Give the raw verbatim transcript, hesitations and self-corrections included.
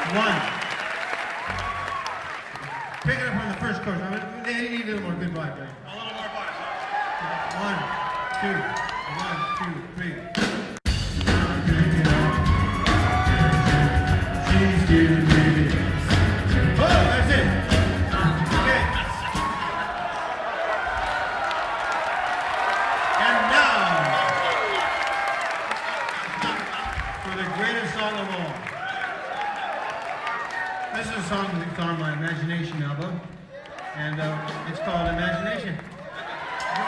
One. Pick it up on the first chorus. I mean, they need a little more good vibe, right? A little more bars. One, two, one, two, three. She's giving me this. Oh, that's it. Okay. And now, for the greatest song of all. This is a song that's on my Imagination album, and uh, it's called Imagination.